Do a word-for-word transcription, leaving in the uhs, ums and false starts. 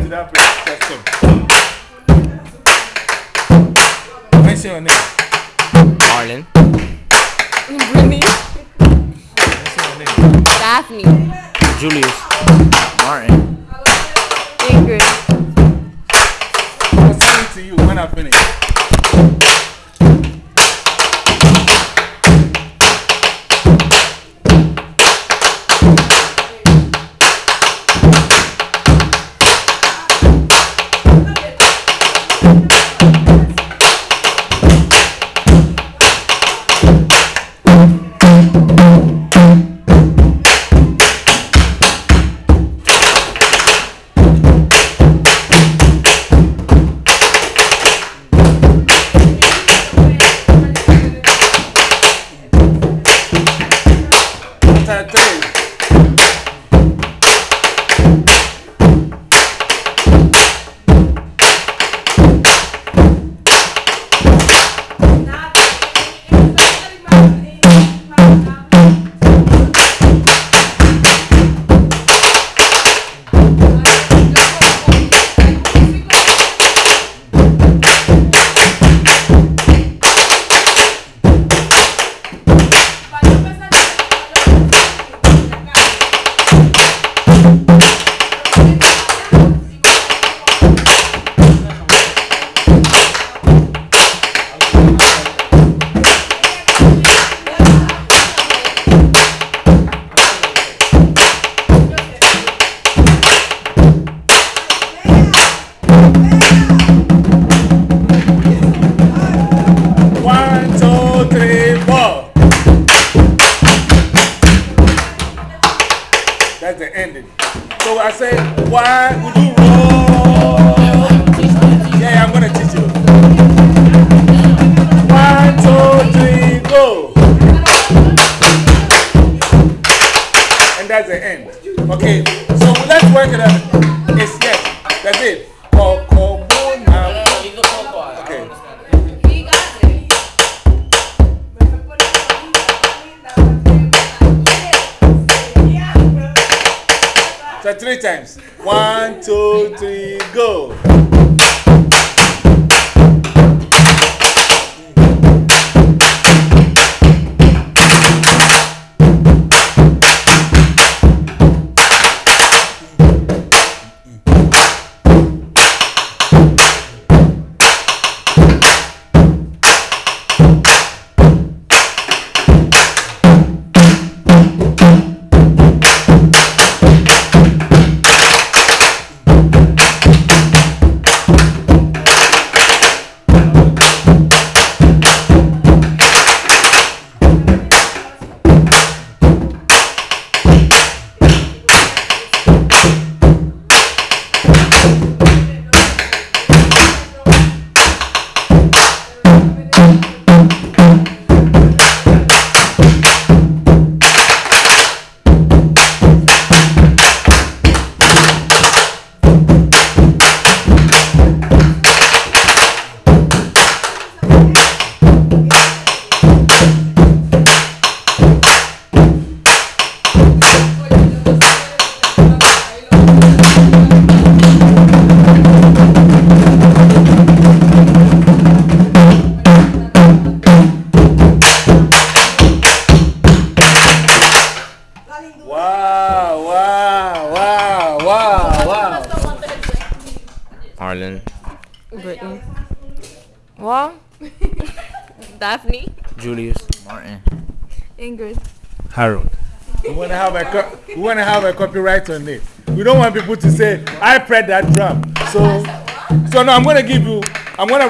that person. Mention your name. Marlon. Brittany. Mention your name. Daphne. Julius. Martin. Ingrid. I'll send it to you when I finish. That's the ending. So I say, why would you roll? Yeah, I'm going to teach you. One, two, three, go. And that's the end. Okay, so let's work it out. It's yes, that's it. Call, call, now. Okay. So three times. One, two, three, go. Wow, wow, wow, wow, wow. Marlon. Brittany. What? Daphne. Julius. Martin. Ingrid. Harold. We want to have a co we want to have a copyright on it. We don't want people to say I played that drum. So so now I'm going to give you I'm going to